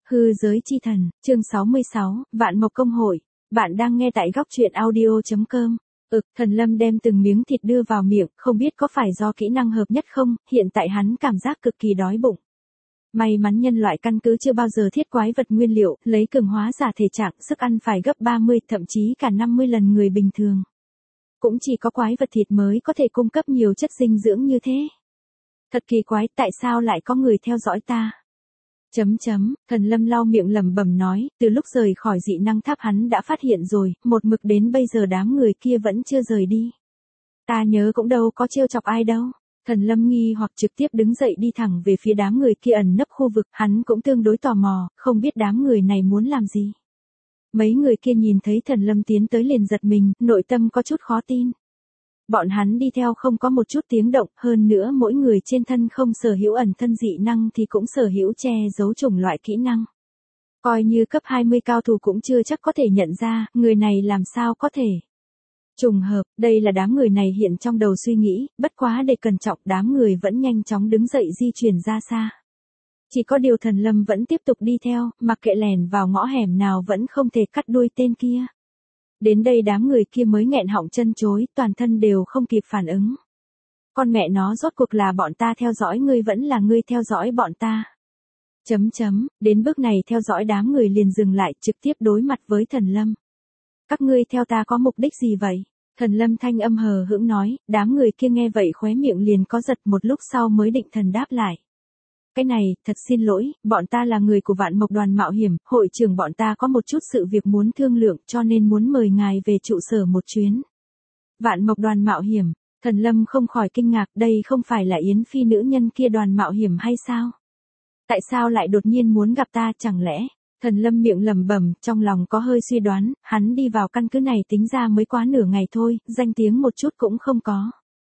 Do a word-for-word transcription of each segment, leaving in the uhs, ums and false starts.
Hư giới chi thần, chương sáu mươi sáu, Vạn Mộc Công Hội. Bạn đang nghe tại góc truyện audio chấm com. Ực, Thần Lâm đem từng miếng thịt đưa vào miệng, không biết có phải do kỹ năng hợp nhất không, hiện tại hắn cảm giác cực kỳ đói bụng. May mắn nhân loại căn cứ chưa bao giờ thiết quái vật nguyên liệu, lấy cường hóa giả thể trạng, sức ăn phải gấp ba mươi, thậm chí cả năm mươi lần người bình thường. Cũng chỉ có quái vật thịt mới có thể cung cấp nhiều chất dinh dưỡng như thế. Thật kỳ quái, tại sao lại có người theo dõi ta? Chấm chấm, Thần Lâm lau miệng lẩm bẩm nói, từ lúc rời khỏi dị năng tháp hắn đã phát hiện rồi, một mực đến bây giờ đám người kia vẫn chưa rời đi. Ta nhớ cũng đâu có trêu chọc ai đâu. Thần Lâm nghi hoặc trực tiếp đứng dậy đi thẳng về phía đám người kia ẩn nấp khu vực, hắn cũng tương đối tò mò, không biết đám người này muốn làm gì. Mấy người kia nhìn thấy Thần Lâm tiến tới liền giật mình, nội tâm có chút khó tin. Bọn hắn đi theo không có một chút tiếng động, hơn nữa mỗi người trên thân không sở hữu ẩn thân dị năng thì cũng sở hữu che giấu chủng loại kỹ năng. Coi như cấp hai mươi cao thủ cũng chưa chắc có thể nhận ra, người này làm sao có thể. Trùng hợp, đây là đám người này hiện trong đầu suy nghĩ, bất quá để cẩn trọng đám người vẫn nhanh chóng đứng dậy di chuyển ra xa. Chỉ có điều Thần Lâm vẫn tiếp tục đi theo, mặc kệ lèn vào ngõ hẻm nào vẫn không thể cắt đuôi tên kia. Đến đây đám người kia mới nghẹn họng chân chối, toàn thân đều không kịp phản ứng. Con mẹ nó rốt cuộc là bọn ta theo dõi ngươi vẫn là ngươi theo dõi bọn ta. Chấm chấm, đến bước này theo dõi đám người liền dừng lại trực tiếp đối mặt với Thần Lâm. Các ngươi theo ta có mục đích gì vậy? Thần Lâm thanh âm hờ hững nói, đám người kia nghe vậy khóe miệng liền có giật một lúc sau mới định thần đáp lại. Cái này, thật xin lỗi, bọn ta là người của Vạn Mộc đoàn mạo hiểm, hội trưởng bọn ta có một chút sự việc muốn thương lượng cho nên muốn mời ngài về trụ sở một chuyến. Vạn Mộc đoàn mạo hiểm, Thần Lâm không khỏi kinh ngạc, đây không phải là Yến Phi nữ nhân kia đoàn mạo hiểm hay sao? Tại sao lại đột nhiên muốn gặp ta, chẳng lẽ? Thần Lâm miệng lẩm bẩm, trong lòng có hơi suy đoán, hắn đi vào căn cứ này tính ra mới quá nửa ngày thôi, danh tiếng một chút cũng không có.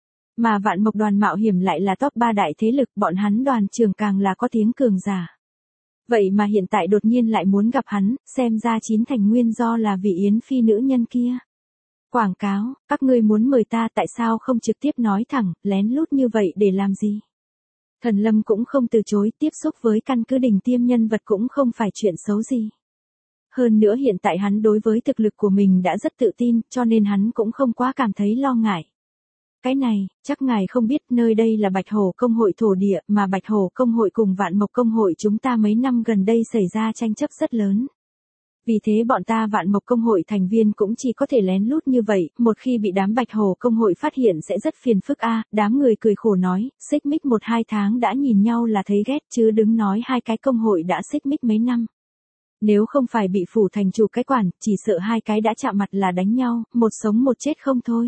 Mà Vạn Mộc đoàn mạo hiểm lại là top ba đại thế lực, bọn hắn đoàn trưởng càng là có tiếng cường giả. Vậy mà hiện tại đột nhiên lại muốn gặp hắn, xem ra chín thành nguyên do là vì Yến Phi nữ nhân kia. Quảng cáo, các ngươi muốn mời ta tại sao không trực tiếp nói thẳng, lén lút như vậy để làm gì? Thần Lâm cũng không từ chối, tiếp xúc với căn cứ đỉnh tiêm nhân vật cũng không phải chuyện xấu gì. Hơn nữa hiện tại hắn đối với thực lực của mình đã rất tự tin, cho nên hắn cũng không quá cảm thấy lo ngại. Cái này, chắc ngài không biết nơi đây là Bạch Hổ Công hội thổ địa, mà Bạch Hổ Công hội cùng Vạn Mộc Công hội chúng ta mấy năm gần đây xảy ra tranh chấp rất lớn. Vì thế bọn ta Vạn Mộc Công hội thành viên cũng chỉ có thể lén lút như vậy, một khi bị đám Bạch Hổ Công hội phát hiện sẽ rất phiền phức a. Đám người cười khổ nói, xích mích một hai tháng đã nhìn nhau là thấy ghét chứ đừng nói hai cái công hội đã xích mích mấy năm. Nếu không phải bị phủ thành chủ cái quản, chỉ sợ hai cái đã chạm mặt là đánh nhau, một sống một chết không thôi.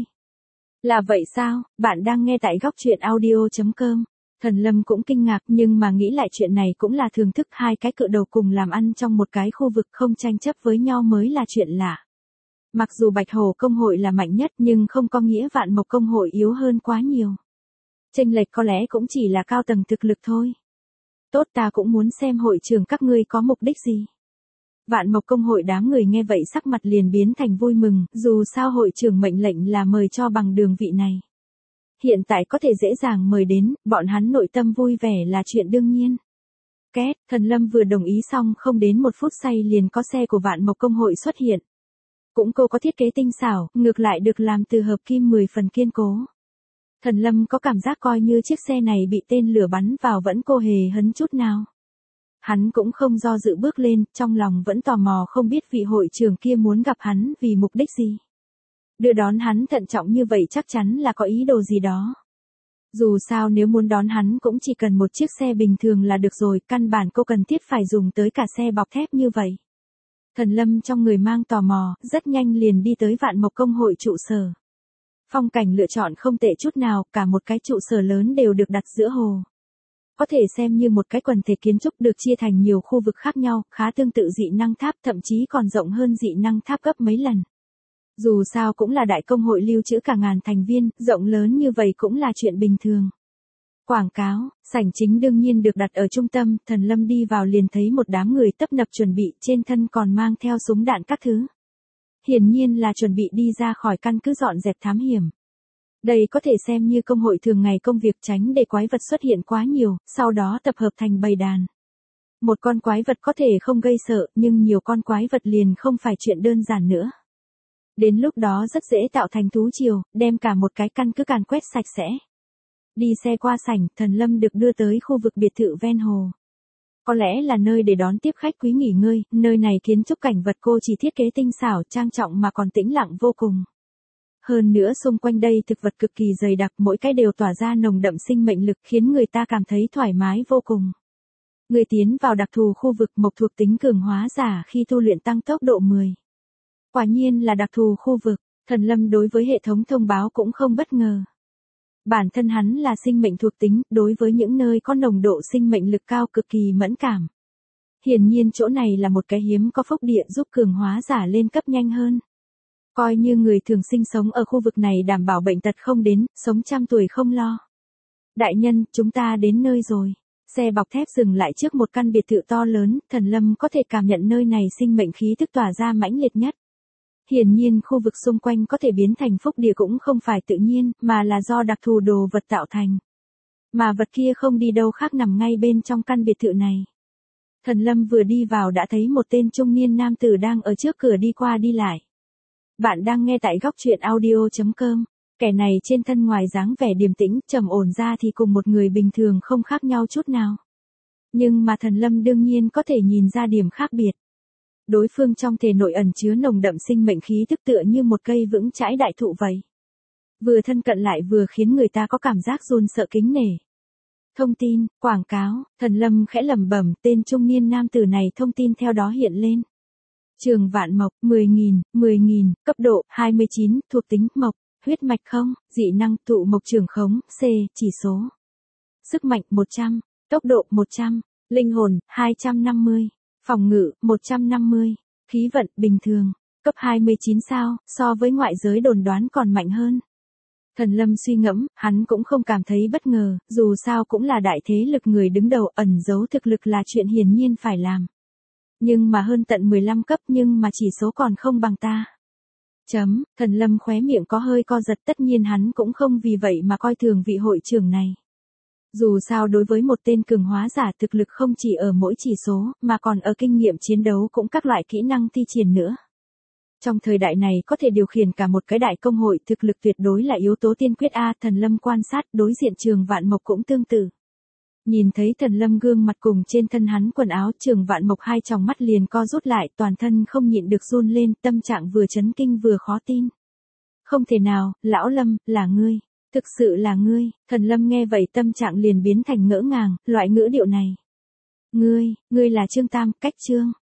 Là vậy sao, bạn đang nghe tại góc truyện audio chấm com. Thần Lâm cũng kinh ngạc nhưng mà nghĩ lại chuyện này cũng là thường thức, hai cái cự đầu cùng làm ăn trong một cái khu vực không tranh chấp với nhau mới là chuyện lạ. Mặc dù Bạch Hổ Công hội là mạnh nhất nhưng không có nghĩa Vạn Mộc Công hội yếu hơn quá nhiều. Chênh lệch có lẽ cũng chỉ là cao tầng thực lực thôi. Tốt, ta cũng muốn xem hội trưởng các ngươi có mục đích gì. Vạn Mộc Công hội đám người nghe vậy sắc mặt liền biến thành vui mừng, dù sao hội trưởng mệnh lệnh là mời cho bằng đường vị này. Hiện tại có thể dễ dàng mời đến, bọn hắn nội tâm vui vẻ là chuyện đương nhiên. Két, Thần Lâm vừa đồng ý xong không đến một phút say liền có xe của Vạn Mộc Công hội xuất hiện. Cũng cô có thiết kế tinh xảo, ngược lại được làm từ hợp kim mười phần kiên cố. Thần Lâm có cảm giác coi như chiếc xe này bị tên lửa bắn vào vẫn cô hề hấn chút nào. Hắn cũng không do dự bước lên, trong lòng vẫn tò mò không biết vị hội trưởng kia muốn gặp hắn vì mục đích gì. Đưa đón hắn thận trọng như vậy chắc chắn là có ý đồ gì đó. Dù sao nếu muốn đón hắn cũng chỉ cần một chiếc xe bình thường là được rồi, căn bản cô cần thiết phải dùng tới cả xe bọc thép như vậy. Thần Lâm trong người mang tò mò, rất nhanh liền đi tới Vạn Mộc Công hội trụ sở. Phong cảnh lựa chọn không tệ chút nào, cả một cái trụ sở lớn đều được đặt giữa hồ. Có thể xem như một cái quần thể kiến trúc được chia thành nhiều khu vực khác nhau, khá tương tự dị năng tháp, thậm chí còn rộng hơn dị năng tháp gấp mấy lần. Dù sao cũng là đại công hội lưu trữ cả ngàn thành viên, rộng lớn như vậy cũng là chuyện bình thường. Quảng cáo, sảnh chính đương nhiên được đặt ở trung tâm, Thần Lâm đi vào liền thấy một đám người tấp nập chuẩn bị, trên thân còn mang theo súng đạn các thứ. Hiển nhiên là chuẩn bị đi ra khỏi căn cứ dọn dẹp thám hiểm. Đây có thể xem như công hội thường ngày công việc tránh để quái vật xuất hiện quá nhiều, sau đó tập hợp thành bầy đàn. Một con quái vật có thể không gây sợ, nhưng nhiều con quái vật liền không phải chuyện đơn giản nữa. Đến lúc đó rất dễ tạo thành thú triều, đem cả một cái căn cứ càn quét sạch sẽ. Đi xe qua sảnh, Thần Lâm được đưa tới khu vực biệt thự ven hồ. Có lẽ là nơi để đón tiếp khách quý nghỉ ngơi, nơi này kiến trúc cảnh vật cô chỉ thiết kế tinh xảo, trang trọng mà còn tĩnh lặng vô cùng. Hơn nữa xung quanh đây thực vật cực kỳ dày đặc, mỗi cái đều tỏa ra nồng đậm sinh mệnh lực khiến người ta cảm thấy thoải mái vô cùng. Người tiến vào đặc thù khu vực mộc thuộc tính cường hóa giả khi tu luyện tăng tốc độ mười. Quả nhiên là đặc thù khu vực, Thần Lâm đối với hệ thống thông báo cũng không bất ngờ. Bản thân hắn là sinh mệnh thuộc tính, đối với những nơi có nồng độ sinh mệnh lực cao cực kỳ mẫn cảm. Hiển nhiên chỗ này là một cái hiếm có phúc địa giúp cường hóa giả lên cấp nhanh hơn. Coi như người thường sinh sống ở khu vực này đảm bảo bệnh tật không đến, sống trăm tuổi không lo. Đại nhân, chúng ta đến nơi rồi. Xe bọc thép dừng lại trước một căn biệt thự to lớn, Thần Lâm có thể cảm nhận nơi này sinh mệnh khí tức tỏa ra mãnh liệt nhất. Hiển nhiên khu vực xung quanh có thể biến thành phúc địa cũng không phải tự nhiên, mà là do đặc thù đồ vật tạo thành. Mà vật kia không đi đâu khác nằm ngay bên trong căn biệt thự này. Thần Lâm vừa đi vào đã thấy một tên trung niên nam tử đang ở trước cửa đi qua đi lại. Bạn đang nghe tại góc truyện audio chấm com. Kẻ này trên thân ngoài dáng vẻ điềm tĩnh, trầm ổn ra thì cùng một người bình thường không khác nhau chút nào. Nhưng mà Thần Lâm đương nhiên có thể nhìn ra điểm khác biệt. Đối phương trong thể nội ẩn chứa nồng đậm sinh mệnh khí tức tựa như một cây vững chãi đại thụ vậy. Vừa thân cận lại vừa khiến người ta có cảm giác run sợ kính nể. Thông tin, quảng cáo, Thần Lâm khẽ lẩm bẩm, tên trung niên nam tử này thông tin theo đó hiện lên. Trường Vạn Mộc, mười nghìn, mười nghìn, cấp độ, hai mươi chín, thuộc tính, mộc, huyết mạch không, dị năng, tụ mộc trường khống, C, chỉ số. Sức mạnh, một trăm, tốc độ, một trăm, linh hồn, hai trăm năm mươi, phòng ngự, một trăm năm mươi, khí vận, bình thường, cấp hai mươi chín sao, so với ngoại giới đồn đoán còn mạnh hơn. Thần Lâm suy ngẫm, hắn cũng không cảm thấy bất ngờ, dù sao cũng là đại thế lực người đứng đầu, ẩn giấu thực lực là chuyện hiển nhiên phải làm. Nhưng mà hơn tận mười lăm cấp nhưng mà chỉ số còn không bằng ta. Chấm, Thần Lâm khóe miệng có hơi co giật, tất nhiên hắn cũng không vì vậy mà coi thường vị hội trưởng này. Dù sao đối với một tên cường hóa giả thực lực không chỉ ở mỗi chỉ số, mà còn ở kinh nghiệm chiến đấu cũng các loại kỹ năng thi triển nữa. Trong thời đại này có thể điều khiển cả một cái đại công hội, thực lực tuyệt đối là yếu tố tiên quyết a. Thần Lâm quan sát, đối diện Trường Vạn Mộc cũng tương tự. Nhìn thấy Thần Lâm gương mặt cùng trên thân hắn quần áo, Trường Vạn Mộc hai tròng mắt liền co rút lại, toàn thân không nhịn được run lên, tâm trạng vừa chấn kinh vừa khó tin. Không thể nào, lão Lâm, là ngươi, thực sự là ngươi. Thần Lâm nghe vậy tâm trạng liền biến thành ngỡ ngàng, loại ngữ điệu này. Ngươi, ngươi là Trương Tam, cách Trương.